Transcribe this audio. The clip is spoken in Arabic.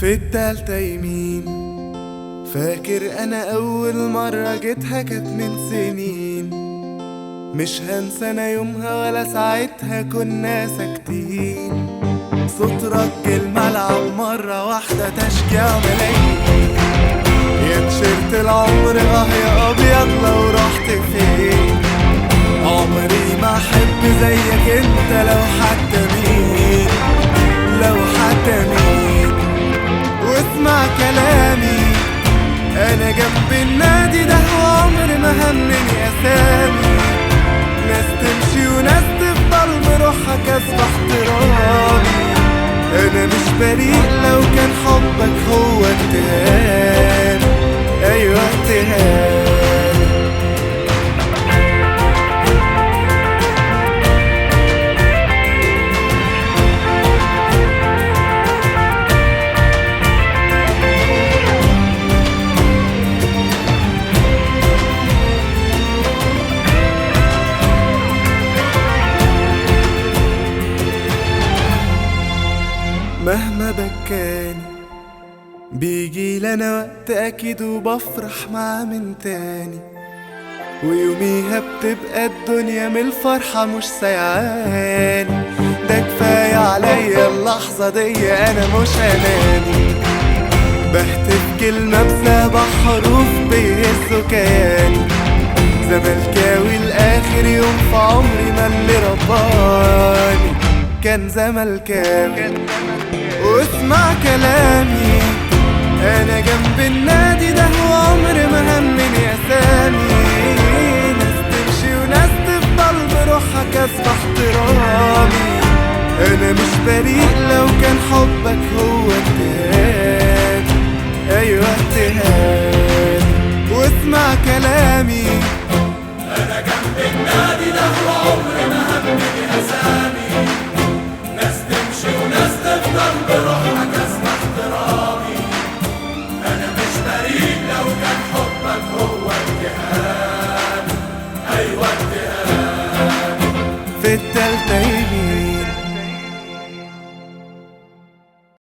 في التالتة يمين. فاكر انا اول مرة جيتها كانت من سنين، مش هنسى انا يومها ولا ساعتها كنا ساكتين. صوت رج الملعب مرة واحدة تشجيع ملايين، يا تيشيرت العمر يا ابيض لو رحت فين. عمري ما احب زيك انت لو حتى مين، لو حتى مين. واسمع كلامي انا جنب النادي ده وعمري ما همني اسامي. ناس تمشي وناس تفضل بروحها كسب احترامي. انا مش بريء لو كان حبك هو اتهام، ايوه اتهام. مهما بكاني بيجي لنا وقت اكيد وبفرح معاه من تاني، ويوميها بتبقى الدنيا من الفرحة مش سيعاني. ده كفاية عليا اللحظة دي انا مش اناني، بهتف كلمة بسبع حروف بيهزوا كياني. زملكاوي لاخر يوم في عمري ما اللي رباني كان زملكاوي. واسمع كلامي انا جنب النادي ده وعمري ما همني اسامي. ناس تمشي وناس تفضل بروحها كسب احترامي. انا مش بريء لو كان حبك هو اتهام، ايوه اتهام. واسمع كلامي انا جنب النادي ده وعمري ما همني اسامي. ناس تمشي وناس تفضل بروحها كسب احترامي. انا مش بريء لو كان حبك هو اتهام، ايوه اتهام. في التالتة